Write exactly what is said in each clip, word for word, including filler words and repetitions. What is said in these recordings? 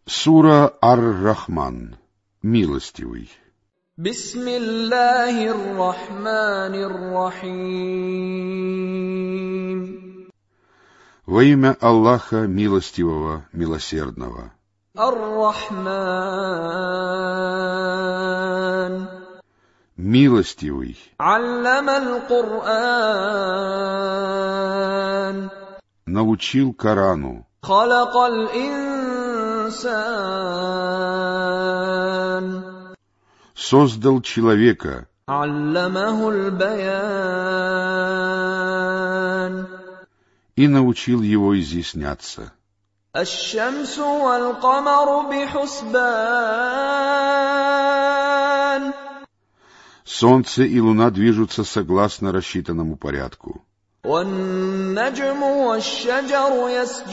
Сура Ар-Рахман. Милостивый. Бисмиллахир-рахманир-рахим. Во имя Аллаха Милостивого, Милосердного. Ар-Рахман. Милостивый. Аллама-аль-Кур'ан. Научил Корану. Халакал-инсан. Создал человека. Алламахуль-баян. И научил его изъясняться. Аш-шамсу валь-камару бихусбан. Солнце и луна движутся согласно рассчитанному порядку. Ван-наджму ваш-шаджару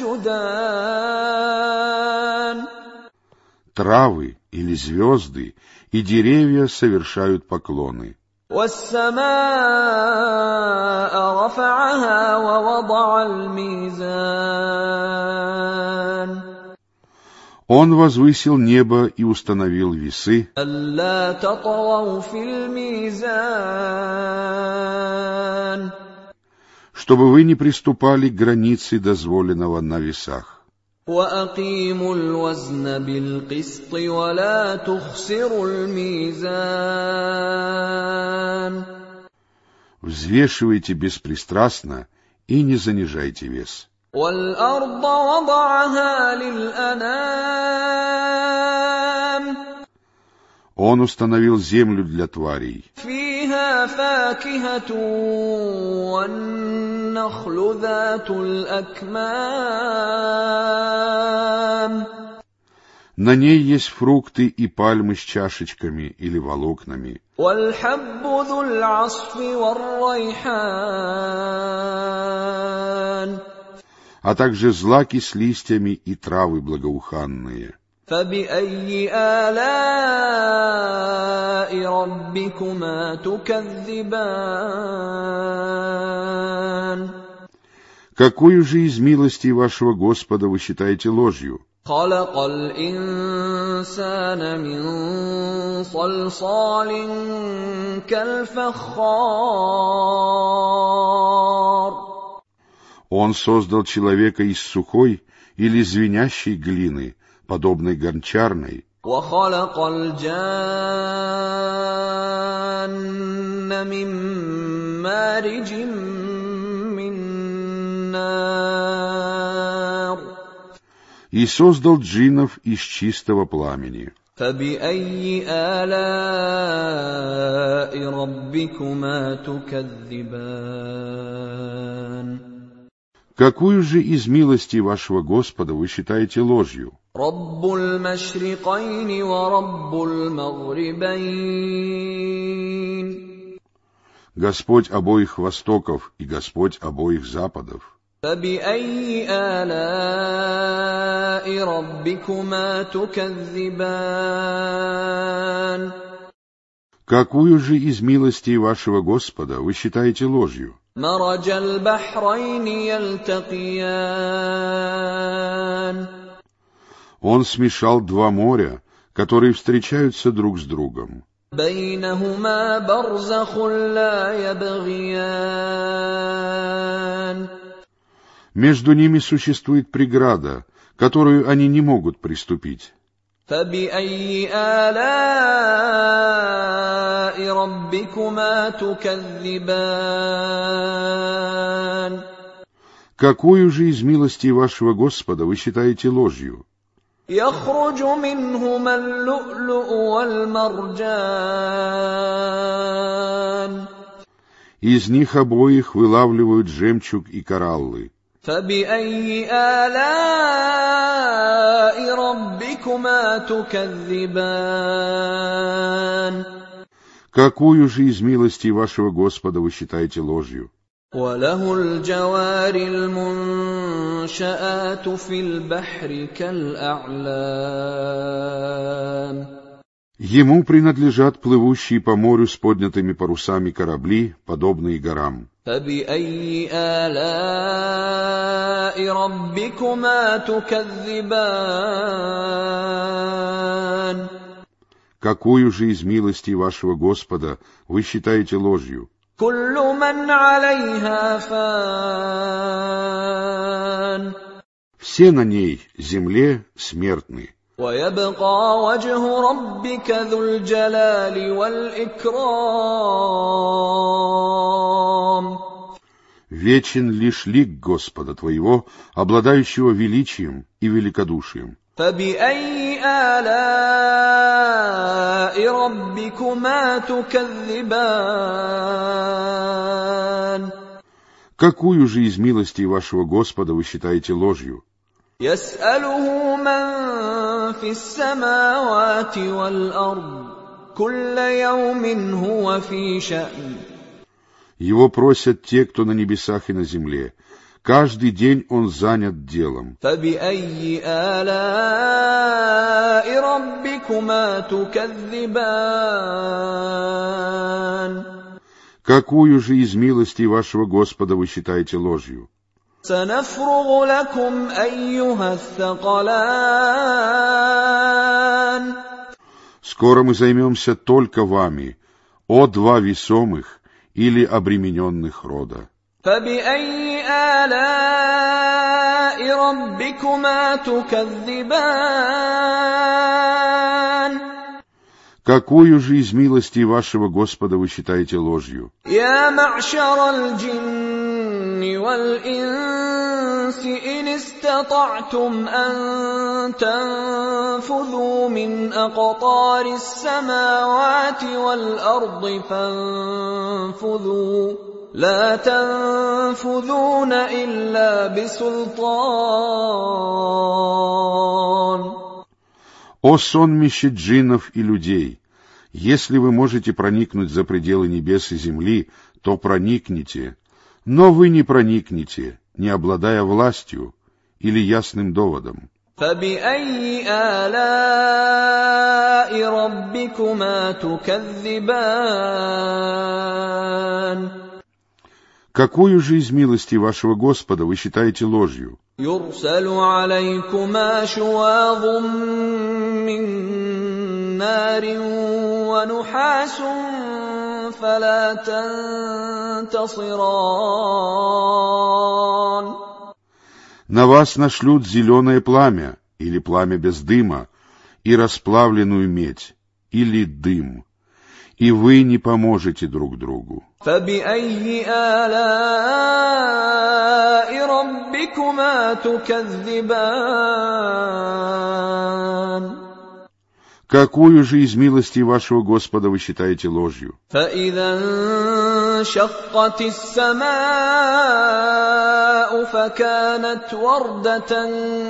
ясджудан. Травы или звезды и деревья совершают поклоны. وَالسَّمَاءَ رَفَعَهَا وَوَضَعَ الْمِيزَانَ. Он возвысил небо и установил весы. أَلَّا تَطْغَوْا فِي الْمِيزَانِ. Чтобы вы не приступали к границе дозволенного на весах. وَأَقِيمُوا الْوَزْنَ بِالْقِسْطِ وَلَا تُخْسِرُوا الْمِيزَانَ. Взвешивайте беспристрастно и не занижайте вес. وَالْأَرْضَ وَضَعَهَا لِلْأَنَامِ. Он установил землю для тварей. فِيهَا فَاكِهَةٌ وَالنَّخْلُ ذَاتُ الْأَكْمَامِ. На ней есть фрукты и пальмы с чашечками или волокнами. وَالْحَبُّ ذُو الْعَصْفِ وَالرَّيْحَانِ. А также злаки с листьями и травы благоуханные. فَبِأَيِّ آلَاءِ رَبِّكُمَا تُكَذِّبَانِ. Какую же из милостей вашего Господа вы считаете ложью? خَلَقَ الْإِنسَانَ مِنْ صَلْصَالٍ كَالْفَخَّارِ. Он создал человека из сухой или звенящей глины, подобной гончарной. وَخَلَقَ الْجَانَّ مِنْ مَارِجٍ مِّن نَّارٍ. И создал джиннов из чистого пламени. فَبِأَيِّ آلَاءِ رَبِّكُمَا تُكَذِّبَانِ. Какую же из милостей вашего Господа вы считаете ложью? رَبُّ الْمَشْرِقَيْنِ وَرَبُّ الْمَغْرِبَيْنِ. Господь обоих востоков и Господь обоих западов. فَبِأَيِّ آلَاءِ رَبِّكُمَا تُكَذِّبَانِ. Какую же из милостей вашего Господа вы считаете ложью? مَرَجَ الْبَحْرَيْنِ يَلْتَقِيَانِ. Он смешал два моря, которые встречаются друг с другом. بَيْنَهُمَا بَرْزَخٌ لَّا يَبْغِيَانِ. Между ними существует преграда, которую они не могут приступить. فَبِأَيِّ آلَاءِ رَبِّكُمَا تُكَذِّبَانِ. Какую же из милостей вашего Господа вы считаете ложью? يَخْرُجُ مِنْهُمَا اللُّؤْلُؤُ وَالْمَرْجَانُ. Из них обоих вылавливают жемчуг и кораллы. فَبِأَيِّ آلَاءِ رَبِّكُمَا تُكَذِّبَانِ. Какую же из милостей вашего Господа вы считаете ложью? وَلَهُ الْجَوَارِ الْمُنشَآتُ فِي الْبَحْرِ كَالْأَعْلَامِ. Ему принадлежат плывущие по морю с поднятыми парусами корабли, подобные горам. فَبِأَيِّ آلَاءِ رَبِّكُمَا تُكَذِّبَانِ. Какую же из милостей вашего Господа вы считаете ложью? كل من عليها فان Все на ней, земле, смертны. ويبقى وجه ربك ذو الجلال والإكرام. Вечен лишь лик Господа твоего, обладающего величием и великодушием. فبأي آلاء ربكما تكذبان. Какую же из милостей вашего Господа вы считаете ложью? يسأله من في السماوات والأرض كل يوم هو في شأن. Его просят те, кто на небесах и на земле. Каждый день он занят делом. فبأي آلاء ربكما تكذبان. Какую же из милостей вашего Господа вы считаете ложью? سنفرغ لكم أيها الثقلان. Скоро мы займемся только вами, о два весомых или обремененных рода. فبأي آلاء ربكما تكذبان. Какую же из милостей вашего Господа вы считаете ложью? يا معشر الجن والإنس إن استطعتم أن تنفذوا من أقطار السماوات والأرض فانفذوا لا تنفذون إلا بسلطان. О сонмище джиннов и людей! Если вы можете проникнуть за пределы небес и земли, то проникните, но вы не проникнете, не обладая властью или ясным доводом. فبأي آلاء ربكما تكذبان. Какую же из милостей вашего Господа вы считаете ложью? يرسل عليكما شواظ من نار ونحاس فلا تنتصران. На вас нашлют зеленое пламя, или пламя без дыма, и расплавленную медь, или дым, и вы не поможете друг другу. فبأي آلاء ربكما تكذبان. Какую же из милостей вашего Господа вы считаете ложью? فإذا انشقت السماء فكانت وردة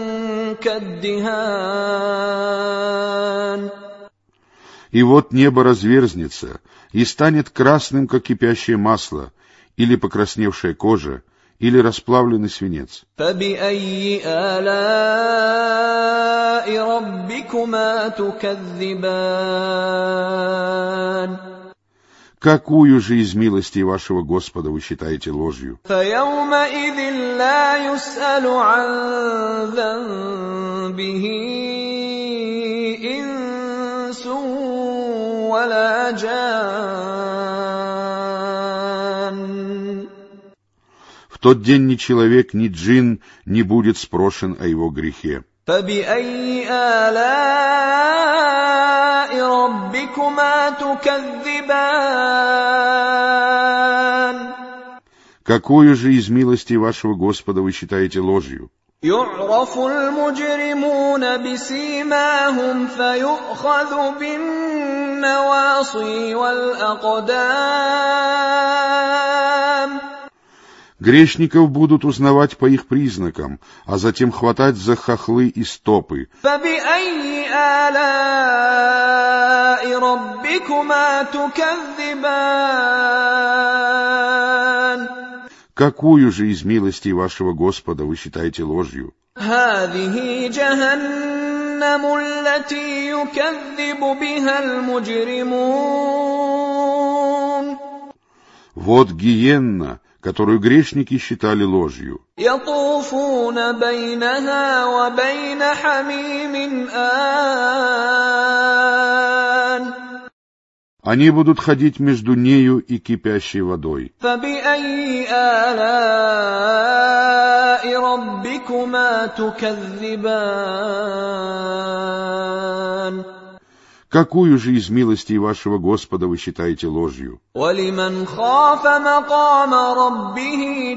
كالدهان. И вот небо разверзнется и станет красным, как кипящее масло, или покрасневшая кожа, или расплавленный свинец. فبأي آلاء ربكما تكذبان. Какую же из милостей вашего Господа вы считаете ложью? فيومئذ لا يسأل عن ذنبه إنس ولا جان. В тот день ни человек, ни джин не будет спрошен о его грехе. فبأي آلاء ربكما تكذبان. Какую же из милостей вашего Господа вы считаете ложью? يعرف المجرمون بسيماهم فيؤخذ بالنواصي والأقدام. Грешников будут узнавать по их признакам, а затем хватать за хохлы и стопы. فبأي آلاء ربكما تكذبان. Какую же из милостей вашего Господа вы считаете ложью? هذه جهنم التي يكذب بها المجرمون. Вот гиенна, которую грешники считали ложью. يطوفون بينها وبين حميم آن. Они будут ходить между нею и кипящей водой. فبأي آلاء ربكما تكذبان Какую же из милостей вашего Господа вы считаете ложью? ولمن خاف مقام ربه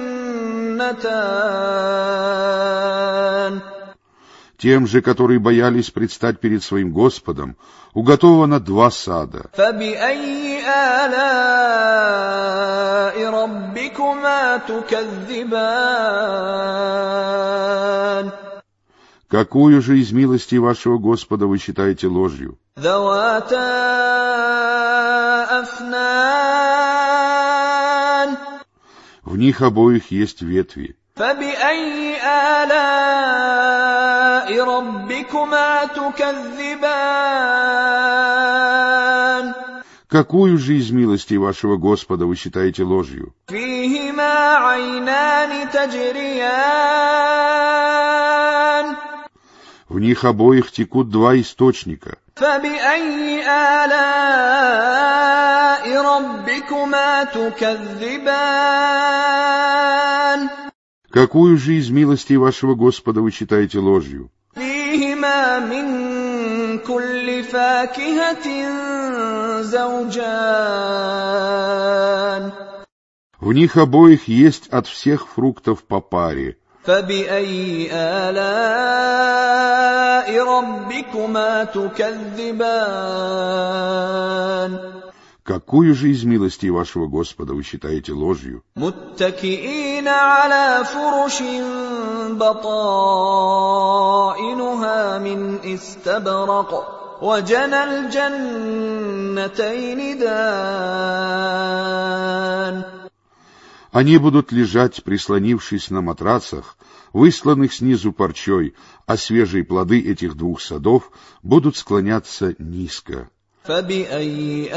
جنتان Тем же, которые боялись предстать перед своим Господом, уготовано два сада. فبأي آلاء ربكما تكذبان Какую же из милостей вашего Господа вы считаете ложью? ذواتا أفنان В них обоих есть ветви. فبأي آلاء ربكما تكذبان Какую же из милостей вашего Господа вы считаете ложью? فيهما عينان تجريان В них обоих текут два источника. فبأي آلاء ربكما تكذبان Какую же из милостей вашего Господа вы считаете ложью? فيهما من كل فاكهة زوجان В них обоих есть от всех фруктов по паре. فبأي آلاء ربكما تكذبان Какую же из милостей вашего Господа вы считаете ложью? متكئين على فرش بطائنها من استبرق وجنى الجنتين دان Они будут лежать, прислонившись на матрацах, высланных снизу парчой, а свежие плоды этих двух садов будут склоняться низко. فبأي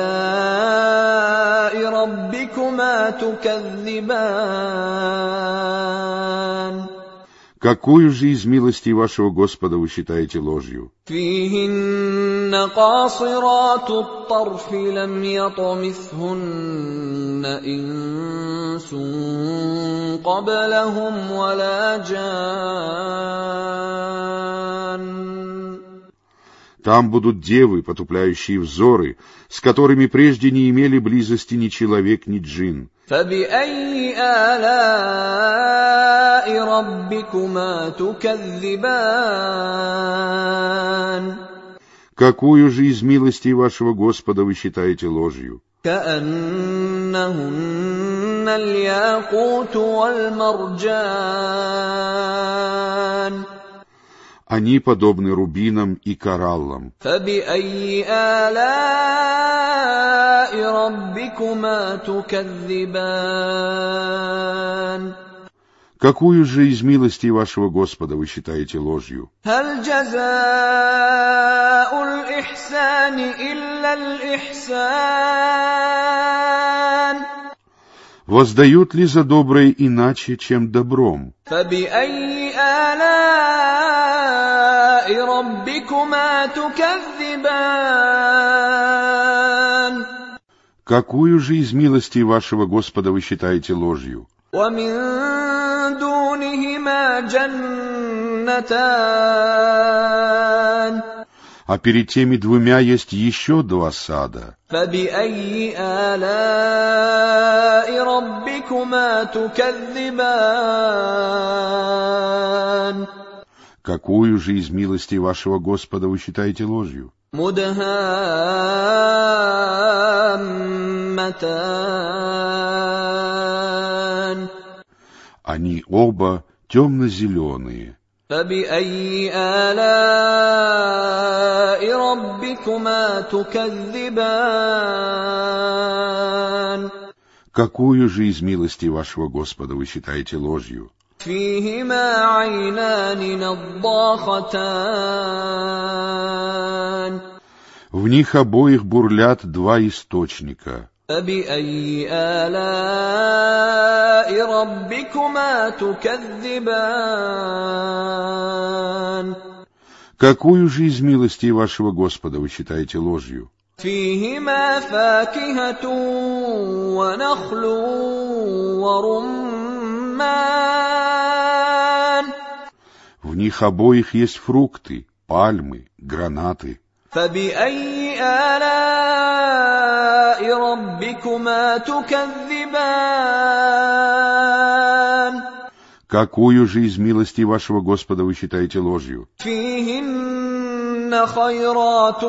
آلاء ربكما تكذبان Какую же из милостей вашего Господа вы считаете ложью? فيهن قاصرات الطرف لم يطمثهن إنس قبلهم ولا جان Там будут девы, потупляющие взоры, с которыми прежде не имели близости ни человек, ни джин. فبأي آلاء ربكما تكذبان Какую же из милостей вашего Господа вы считаете ложью? كأنهن الياقوت والمرجان Они подобны рубинам и кораллам. فبأي آلاء ربكما تكذبان Какую же из милостей вашего Господа вы считаете ложью? هل جزاء الإحسان إلا الإحسان Воздают ли за доброе иначе, чем добром? فبأي آلاء ربكما تكذبان Какую же из милостей вашего Господа вы считаете ложью? ومن دونهما جنتان А перед теми двумя есть еще два сада. فبأي آلاء ربكما تكذبان Какую же из милостей вашего Господа вы считаете ложью? مدهامتان Они оба темно-зеленые. فبأي آلاء ربكما تكذبان Какую же из милостей вашего Господа вы считаете ложью? فيهما عينان نضاختان В них обоих бурлят два источника. فبأي آلاء ربكما تكذبان Какую же из милостей вашего Господа вы считаете ложью? فيهما فاكهة ونخل ورمان. В них обоих есть фрукты, пальмы, гранаты. فبأي آلاء ربكما تكذبان. Какую же из милостей вашего Господа вы считаете ложью? فيهن خيرات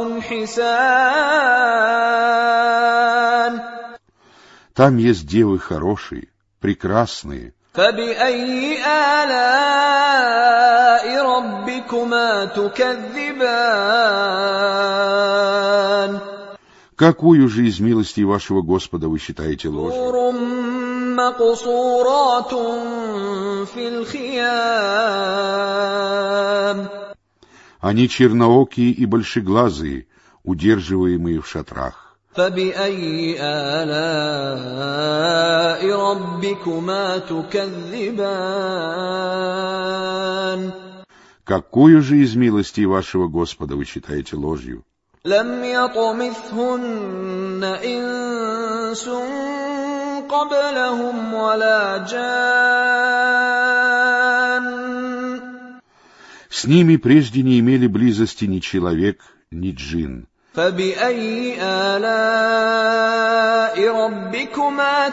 حسان. Там есть девы хорошие, прекрасные. فبأي آلاء ربكما تكذبان. Какую же из милостей вашего Господа вы считаете ложью? حور مقصورات في الخيام. Они черноокие и большеглазые, удерживаемые в шатрах. فبأي آلاء ربكما تكذبان. Какую же из милостей вашего Господа вы считаете ложью? لم يطمثهن إنس قبلهم ولا جان. С ними прежде не имели близости ни человек, ни джин. فبأي آلاء ربكما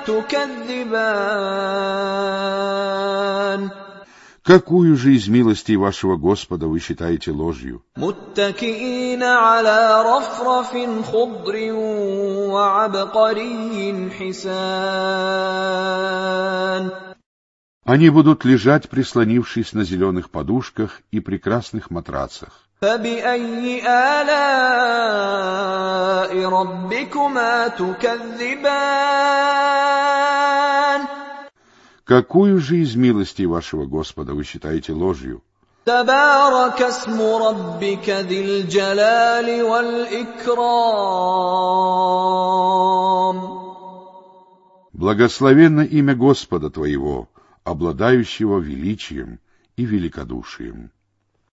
تكذبان. Какую же из милостей вашего Господа вы считаете ложью? متكئين على رفرف خضر وعبقري حسان. Они будут лежать, прислонившись на зеленых подушках и прекрасных матрацах. فبأي آلاء ربكما تكذبان. Какую же из милостей вашего Господа вы считаете ложью? تبارك اسم ربك ذي الجلال والإكرام. Благословенно имя Господа твоего, обладающего величием и великодушием.